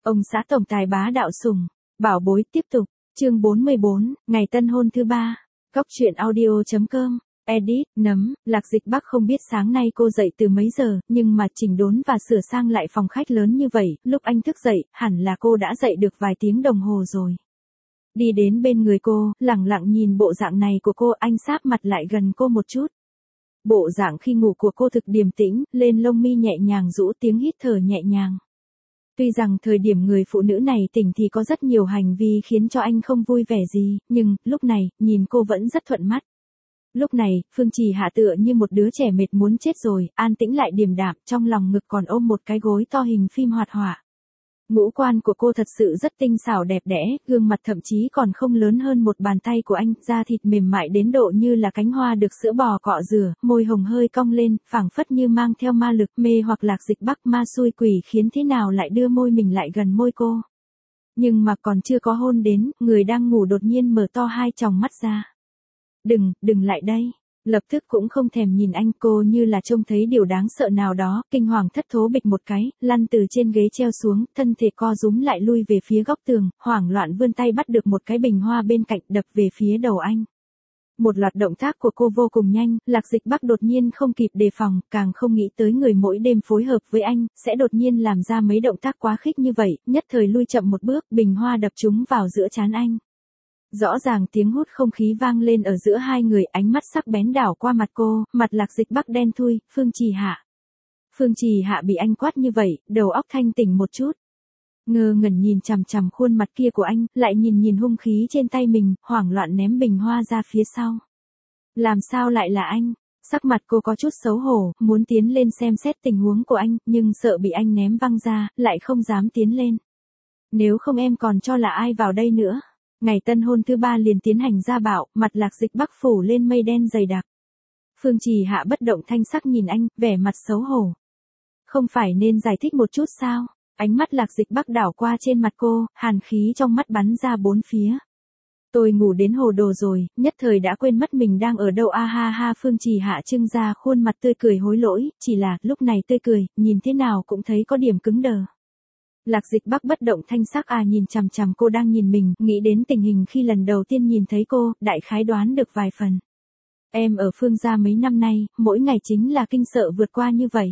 Ông xã tổng tài bá đạo sủng, bảo bối tiếp tục, chương 44, ngày tân hôn thứ 3. Góc truyện audio.com, edit, nấm, Lạc Dịch Bắc không biết sáng nay cô dậy từ mấy giờ, nhưng mà chỉnh đốn và sửa sang lại phòng khách lớn như vậy, lúc anh thức dậy, hẳn là cô đã dậy được vài tiếng đồng hồ rồi. Đi đến bên người cô, lẳng lặng nhìn bộ dạng này của cô, anh sáp mặt lại gần cô một chút. Bộ dạng khi ngủ của cô thực điềm tĩnh, lên lông mi nhẹ nhàng rũ, tiếng hít thở nhẹ nhàng. Tuy rằng thời điểm người phụ nữ này tỉnh thì có rất nhiều hành vi khiến cho anh không vui vẻ gì, nhưng, lúc này, nhìn cô vẫn rất thuận mắt. Lúc này, Phương Trì Hạ tựa như một đứa trẻ mệt muốn chết rồi, an tĩnh lại điềm đạm, trong lòng ngực còn ôm một cái gối to hình phim hoạt họa. Ngũ quan của cô thật sự rất tinh xảo đẹp đẽ, gương mặt thậm chí còn không lớn hơn một bàn tay của anh, da thịt mềm mại đến độ như là cánh hoa được sữa bò cọ rửa, môi hồng hơi cong lên, phảng phất như mang theo ma lực, mê hoặc Lạc Dịch Bắc, ma xui quỷ khiến thế nào lại đưa môi mình lại gần môi cô. Nhưng mà còn chưa có hôn đến, người đang ngủ đột nhiên mở to hai tròng mắt ra. Đừng lại đây. Lập tức cũng không thèm nhìn anh, cô như là trông thấy điều đáng sợ nào đó, kinh hoàng thất thố bịch một cái, lăn từ trên ghế treo xuống, thân thể co rúm lại lui về phía góc tường, hoảng loạn vươn tay bắt được một cái bình hoa bên cạnh, đập về phía đầu anh. Một loạt động tác của cô vô cùng nhanh, Lạc Dịch Bắc đột nhiên không kịp đề phòng, càng không nghĩ tới người mỗi đêm phối hợp với anh, sẽ đột nhiên làm ra mấy động tác quá khích như vậy, nhất thời lui chậm một bước, bình hoa đập trúng vào giữa trán anh. Rõ ràng tiếng hút không khí vang lên ở giữa hai người, ánh mắt sắc bén đảo qua mặt cô, mặt Lạc Dịch Bắc đen thui, Phương Trì Hạ. Phương Trì Hạ bị anh quát như vậy, đầu óc thanh tỉnh một chút. Ngơ ngẩn nhìn chằm chằm khuôn mặt kia của anh, lại nhìn hung khí trên tay mình, hoảng loạn ném bình hoa ra phía sau. Làm sao lại là anh? Sắc mặt cô có chút xấu hổ, muốn tiến lên xem xét tình huống của anh, nhưng sợ bị anh ném văng ra, lại không dám tiến lên. Nếu không em còn cho là ai vào đây nữa? Ngày tân hôn thứ 3 liền tiến hành gia bảo, mặt Lạc Dịch Bắc phủ lên mây đen dày đặc. Phương Trì Hạ bất động thanh sắc nhìn anh, vẻ mặt xấu hổ. Không phải nên giải thích một chút sao? Ánh mắt Lạc Dịch Bắc đảo qua trên mặt cô, hàn khí trong mắt bắn ra bốn phía. Tôi ngủ đến hồ đồ rồi, nhất thời đã quên mất mình đang ở đâu, a ha ha. Phương Trì Hạ trưng ra khuôn mặt tươi cười hối lỗi, chỉ là lúc này tươi cười, nhìn thế nào cũng thấy có điểm cứng đờ. Lạc Dịch Bắc bất động thanh sắc nhìn chằm chằm cô đang nhìn mình, nghĩ đến tình hình khi lần đầu tiên nhìn thấy cô, đại khái đoán được vài phần. Em ở Phương gia mấy năm nay, mỗi ngày chính là kinh sợ vượt qua như vậy.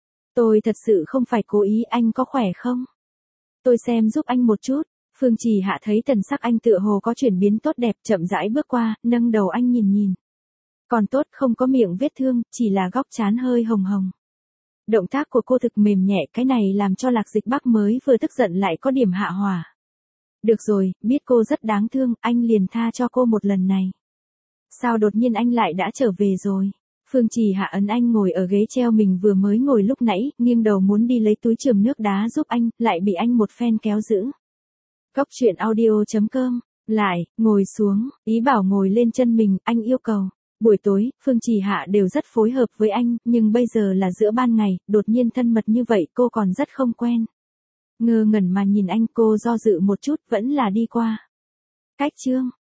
Tôi thật sự không phải cố ý, anh có khỏe không? Tôi xem giúp anh một chút. Phương Trì Hạ thấy thần sắc anh tựa hồ có chuyển biến tốt đẹp, chậm rãi bước qua, nâng đầu anh nhìn. Còn tốt không có miệng vết thương, chỉ là góc trán hơi hồng hồng. Động tác của cô thực mềm nhẹ, cái này làm cho Lạc Dịch Bắc mới vừa tức giận lại có điểm hạ hỏa. Được rồi, biết cô rất đáng thương, anh liền tha cho cô một lần này. Sao đột nhiên anh lại đã trở về rồi? Phương Trì Hạ ấn anh ngồi ở ghế treo mình vừa mới ngồi lúc nãy, nghiêng đầu muốn đi lấy túi chườm nước đá giúp anh, lại bị anh một phen kéo giữ. Góc truyện audio.com, lại, ngồi xuống, ý bảo ngồi lên chân mình, anh yêu cầu. Buổi tối, Phương Trì Hạ đều rất phối hợp với anh, nhưng bây giờ là giữa ban ngày, đột nhiên thân mật như vậy cô còn rất không quen. Ngơ ngẩn mà nhìn anh, cô do dự một chút, vẫn là đi qua. Cách chương.